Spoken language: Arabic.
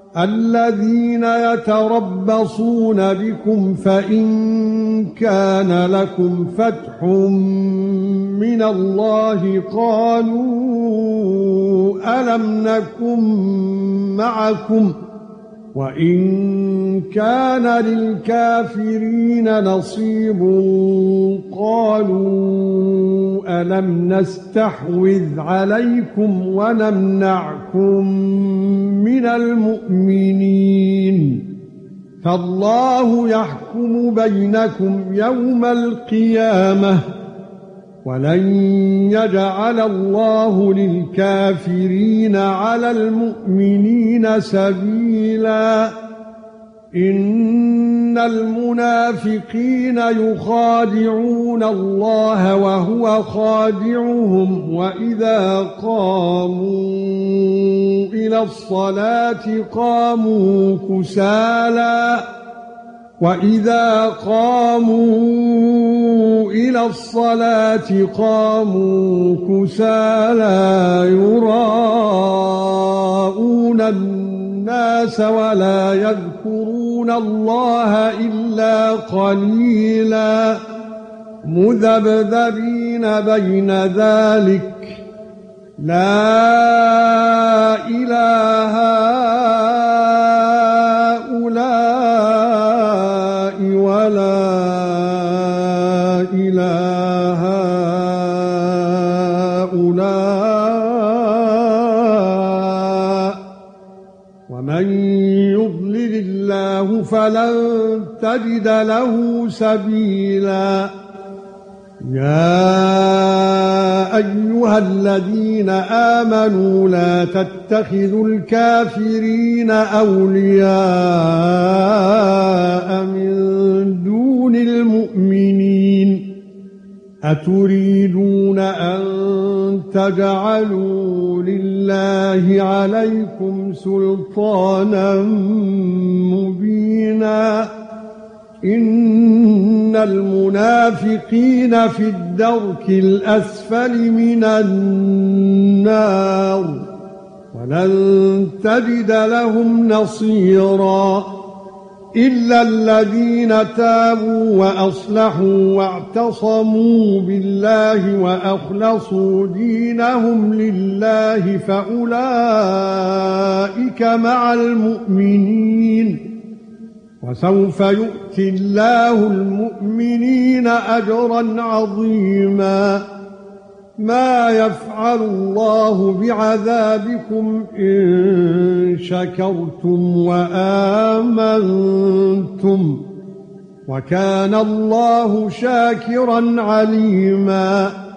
الذين يتربصون بكم فإن كان لكم فتح من الله قالوا ألم نكن معكم وإن كان للكافرين نصيب قالوا ألم نستحوذ عليكم ونمنعكم من المؤمنين فالله يحكم بينكم يوم القيامة ولن يجعل الله للكافرين على المؤمنين سبيلا إن المنافقين يخادعون الله وهو خادعهم وإذا قاموا إلى الصلاة قاموا كسالى وَإِذَا قَامُوا إِلَى الصَّلَاةِ قَامُوا كُسَالَى يُرَاءُونَ النَّاسَ وَلَا يَذْكُرُونَ اللَّهَ إِلَّا قَلِيلًا مُذَبذَبِينَ بَيْنَ ذَلِكَ لَا إِلَٰهَ ولا إله هؤلاء ومن يضلل الله فلن تجد له سبيلا يا ايها الذين امنوا لا تتخذوا الكافرين اولياء من دون المؤمنين اتريدون ان تجعلوا لله عليكم سلطانا مبينا إن المنافقين في الدرك الأسفل من النار ولن تجد لهم نصيرا إلا الذين تابوا وأصلحوا واعتصموا بالله وأخلصوا دينهم لله فأولئك مع المؤمنين وسوف يؤتي الله المؤمنين أجرا عظيما ما يفعل الله بعذابكم إن شكرتم وآمنتم وكان الله شاكرا عليما